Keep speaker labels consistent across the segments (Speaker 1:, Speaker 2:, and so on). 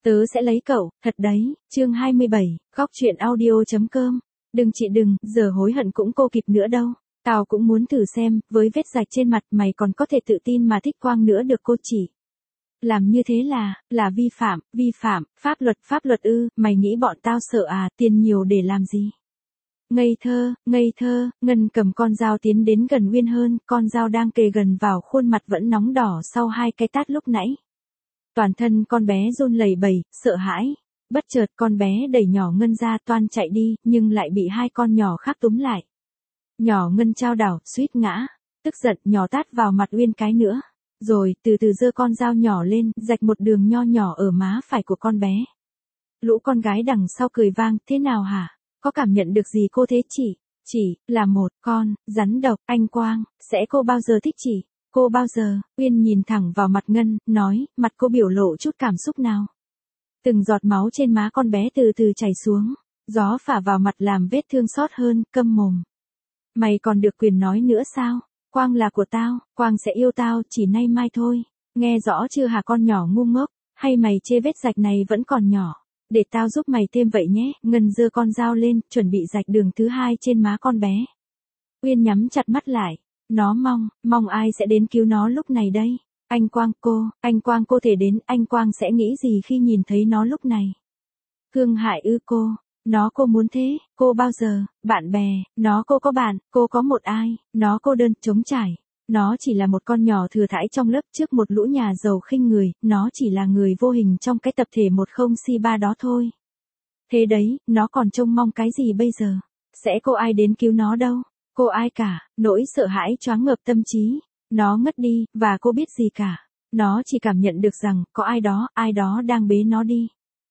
Speaker 1: Tớ sẽ lấy cậu, thật đấy, chương 27, góc chuyện audio.com. Đừng chị đừng, giờ hối hận cũng cô kịp nữa đâu. Tao cũng muốn thử xem, với vết rạch trên mặt mày còn có thể tự tin mà thích Quang nữa được cô chỉ. Làm như thế là vi phạm, pháp luật ư, mày nghĩ bọn tao sợ à, tiền nhiều để làm gì? Ngây thơ, Ngân cầm con dao tiến đến gần Uyên hơn, con dao đang kề gần vào khuôn mặt vẫn nóng đỏ sau 2 cái tát lúc nãy. Toàn thân con bé run lẩy bẩy, sợ hãi. Bất chợt con bé đẩy nhỏ Ngân ra toan chạy đi, nhưng lại bị 2 con nhỏ khác túm lại. Nhỏ Ngân chao đảo, suýt ngã. Tức giận nhỏ tát vào mặt Uyên cái nữa. Rồi từ từ giơ con dao nhỏ lên, rạch một đường nho nhỏ ở má phải của con bé. Lũ con gái đằng sau cười vang, thế nào hả? Có cảm nhận được gì cô thế chỉ là một con rắn độc, anh Quang, sẽ cô bao giờ thích chỉ? Cô bao giờ? Uyên nhìn thẳng vào mặt Ngân, nói, mặt cô biểu lộ chút cảm xúc nào. Từng giọt máu trên má con bé từ từ chảy xuống, gió phả vào mặt làm vết thương xót hơn, câm mồm. Mày còn được quyền nói nữa sao? Quang là của tao, Quang sẽ yêu tao chỉ nay mai thôi. Nghe rõ chưa hả con nhỏ ngu ngốc, hay mày chê vết rạch này vẫn còn nhỏ? Để tao giúp mày thêm vậy nhé. Ngân giơ con dao lên, chuẩn bị rạch đường thứ 2 trên má con bé. Uyên nhắm chặt mắt lại. Nó mong ai sẽ đến cứu nó lúc này đây? Anh Quang cô thể đến, anh Quang sẽ nghĩ gì khi nhìn thấy nó lúc này? Thương hại ư cô? Nó cô muốn thế, cô bao giờ? Bạn bè, nó cô có bạn, cô có một ai? Nó cô đơn, trống trải. Nó chỉ là một con nhỏ thừa thãi trong lớp trước một lũ nhà giàu khinh người, nó chỉ là người vô hình trong cái tập thể 10C3 đó thôi. Thế đấy, nó còn trông mong cái gì bây giờ? Sẽ có ai đến cứu nó đâu? Cô ai cả, nỗi sợ hãi choáng ngợp tâm trí. Nó ngất đi, và cô biết gì cả. Nó chỉ cảm nhận được rằng, có ai đó đang bế nó đi.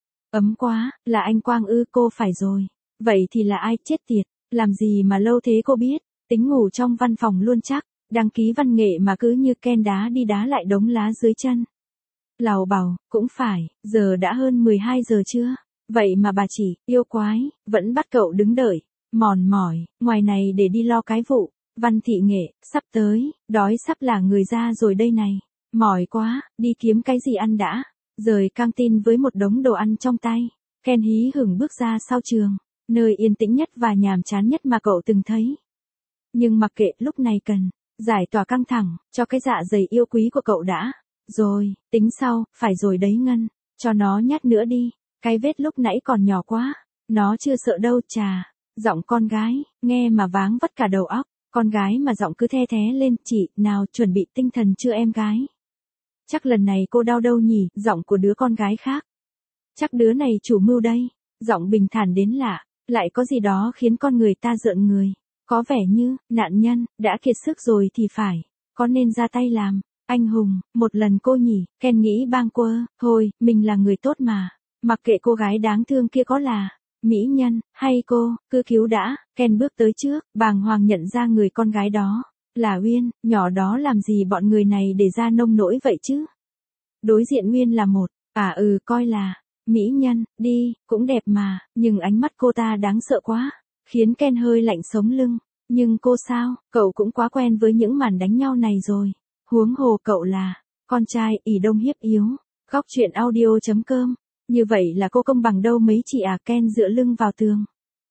Speaker 1: Ấm quá, là anh Quang ư, cô phải rồi. Vậy thì là ai, chết tiệt, làm gì mà lâu thế cô biết, tính ngủ trong văn phòng luôn chắc, đăng ký văn nghệ mà cứ như Ken đá đi đá lại đống lá dưới chân. Lào bảo, cũng phải, giờ đã hơn 12 giờ chưa? Vậy mà bà chỉ, yêu quái, vẫn bắt cậu đứng đợi. Mòn mỏi, ngoài này để đi lo cái vụ, văn thị nghệ, sắp tới, đói sắp là người ra rồi đây này. Mỏi quá, đi kiếm cái gì ăn đã. Rời căng tin với một đống đồ ăn trong tay, Ken hí hửng bước ra sau trường, nơi yên tĩnh nhất và nhàm chán nhất mà cậu từng thấy. Nhưng mặc kệ, lúc này cần giải tỏa căng thẳng cho cái dạ dày yêu quý của cậu đã. Rồi, tính sau, phải rồi đấy Ngân, cho nó nhát nữa đi, cái vết lúc nãy còn nhỏ quá, nó chưa sợ đâu chà. Giọng con gái, nghe mà váng vất cả đầu óc, con gái mà giọng cứ the thé lên, chị, nào chuẩn bị tinh thần chưa em gái? Chắc lần này cô đau đâu nhỉ, giọng của đứa con gái khác. Chắc đứa này chủ mưu đây, giọng bình thản đến lạ, lại có gì đó khiến con người ta rợn người. Có vẻ như, nạn nhân, đã kiệt sức rồi thì phải, có nên ra tay làm, anh hùng, một lần cô nhỉ, Ken nghĩ bang quơ, thôi, mình là người tốt mà, mặc kệ cô gái đáng thương kia có là mỹ nhân, hay cô, cứ cứu đã. Ken bước tới trước, bàng hoàng nhận ra người con gái đó là Uyên, nhỏ đó làm gì bọn người này để ra nông nỗi vậy chứ? Đối diện Uyên là một, coi là mỹ nhân, đi, cũng đẹp mà, nhưng ánh mắt cô ta đáng sợ quá, khiến Ken hơi lạnh sống lưng. Nhưng cô sao, cậu cũng quá quen với những màn đánh nhau này rồi. Huống hồ cậu là con trai ỷ đông hiếp yếu. Góc chuyện audio.com. Như vậy là cô công bằng đâu mấy chị à? Ken dựa lưng vào tường,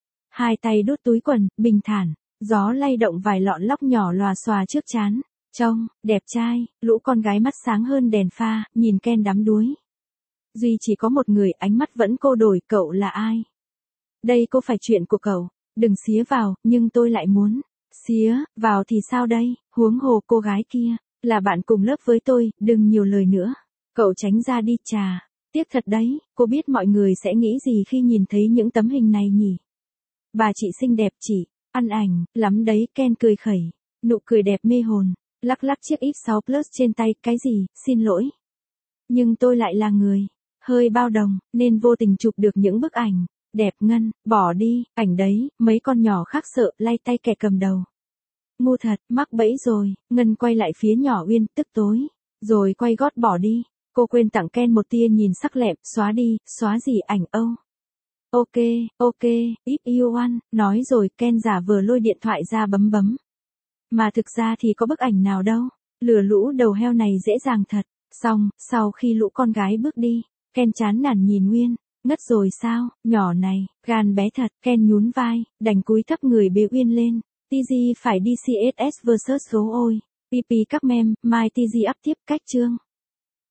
Speaker 1: 2 tay đút túi quần, bình thản, gió lay động vài lọn lóc nhỏ lòa xòa trước trán. Trông đẹp trai, lũ con gái mắt sáng hơn đèn pha, nhìn Ken đắm đuối. Duy chỉ có một người ánh mắt vẫn cô đổi, cậu là ai? Đây có phải chuyện của cậu, đừng xía vào, nhưng tôi lại muốn. Xía vào thì sao đây, huống hồ cô gái kia là bạn cùng lớp với tôi, đừng nhiều lời nữa. Cậu tránh ra đi chà. Tiếc thật đấy, cô biết mọi người sẽ nghĩ gì khi nhìn thấy những tấm hình này nhỉ? Bà chị xinh đẹp chỉ, ăn ảnh, lắm đấy. Ken cười khẩy, nụ cười đẹp mê hồn, lắc lắc chiếc X6 Plus trên tay, cái gì, xin lỗi. Nhưng tôi lại là người hơi bao đồng, nên vô tình chụp được những bức ảnh đẹp. Ngân, bỏ đi, ảnh đấy, mấy con nhỏ khác sợ, lay tay kẻ cầm đầu. Ngu thật, mắc bẫy rồi. Ngân quay lại phía nhỏ Uyên, tức tối, rồi quay gót bỏ đi. Cô quên tặng Ken một tia nhìn sắc lẹm, xóa đi, xóa gì ảnh âu. Ok, if you want, nói rồi. Ken giả vờ lôi điện thoại ra bấm. Mà thực ra thì có bức ảnh nào đâu, lừa lũ đầu heo này dễ dàng thật. Xong, sau khi lũ con gái bước đi, Ken chán nản nhìn Nguyên. Ngất rồi sao, nhỏ này, gan bé thật. Ken nhún vai, đành cúi thấp người bế Uyên lên. TG phải đi CSS vs gấu ôi. PP các mem, mai TG up tiếp cách chương.